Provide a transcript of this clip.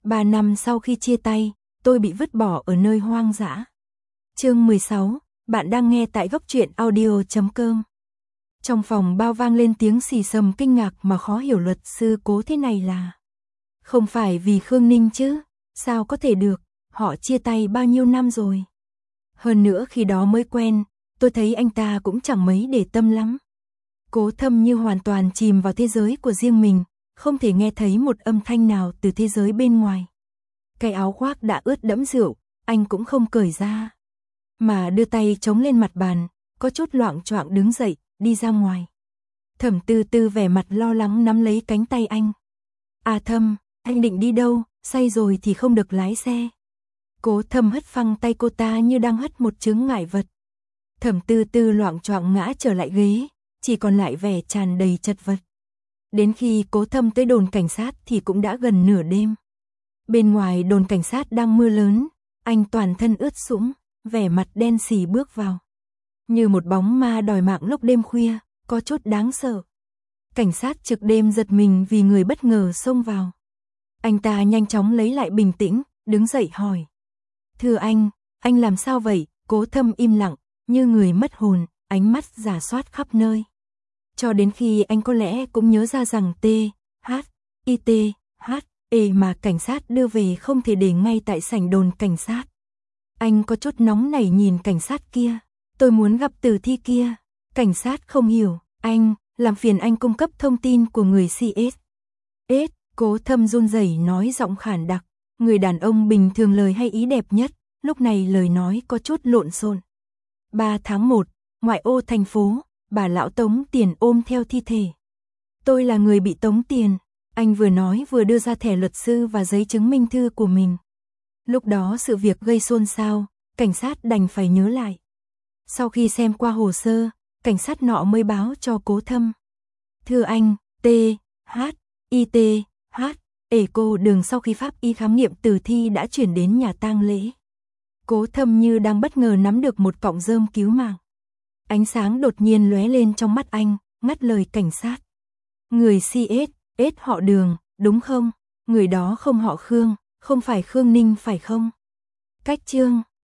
3 năm sau khi chia tay, tôi bị vứt bỏ ở nơi hoang dã. Chương 16, bạn đang nghe tại góc truyện audio.com. Trong phòng bao vang lên tiếng xì xầm kinh ngạc mà khó hiểu, luật sư Cố thế này là... Không phải vì Khương Ninh chứ, sao có thể được, họ chia tay bao nhiêu năm rồi. Hơn nữa khi đó mới quen, tôi thấy anh ta cũng chẳng mấy để tâm lắm. Cố Thâm như hoàn toàn chìm vào thế giới của riêng mình, không thể nghe thấy một âm thanh nào từ thế giới bên ngoài. Cái áo khoác đã ướt đẫm rượu, anh cũng không cởi ra, mà đưa tay chống lên mặt bàn, có chút loạng choạng đứng dậy, đi ra ngoài. Thẩm Tư Tư vẻ mặt lo lắng nắm lấy cánh tay anh. À Thâm, anh định đi đâu, say rồi thì không được lái xe. Cố Thâm hất phăng tay cô ta như đang hất một chướng ngại vật. Thẩm Tư Tư loạng choạng ngã trở lại ghế, chỉ còn lại vẻ tràn đầy chật vật. Đến khi Cố Thâm tới đồn cảnh sát thì cũng đã gần nửa đêm. Bên ngoài đồn cảnh sát đang mưa lớn, anh toàn thân ướt sũng, vẻ mặt đen xì bước vào. Như một bóng ma đòi mạng lúc đêm khuya, có chút đáng sợ. Cảnh sát trực đêm giật mình vì người bất ngờ xông vào. Anh ta nhanh chóng lấy lại bình tĩnh, đứng dậy hỏi. Thưa anh làm sao vậy? Cố Thâm im lặng, như người mất hồn, ánh mắt rà soát khắp nơi. Cho đến khi anh có lẽ cũng nhớ ra rằng THITHE mà cảnh sát đưa về không thể để ngay tại sảnh đồn cảnh sát. Anh có chút nóng nảy nhìn cảnh sát kia. Tôi muốn gặp tử thi kia. Cảnh sát không hiểu. Anh, làm phiền anh cung cấp thông tin của người CS. Cố Thâm run rẩy nói giọng khản đặc. Người đàn ông bình thường lời hay ý đẹp nhất, lúc này lời nói có chút lộn xộn. 3 tháng 1, ngoại ô thành phố, bà lão tống tiền ôm theo thi thể. Tôi là người bị tống tiền. Anh vừa nói vừa đưa ra thẻ luật sư và giấy chứng minh thư của mình. Lúc đó sự việc gây xôn xao, cảnh sát đành phải nhớ lại. Sau khi xem qua hồ sơ, cảnh sát nọ mới báo cho Cố Thâm. Thưa anh, THITHE cô đường sau khi pháp y khám nghiệm tử thi đã chuyển đến nhà tang lễ. Cố Thâm như đang bất ngờ nắm được một cọng rơm cứu mạng. Ánh sáng đột nhiên lóe lên trong mắt anh, ngắt lời cảnh sát. Người CS họ Đường, đúng không? Người đó không họ Khương, không phải Khương Ninh phải không? Cách chương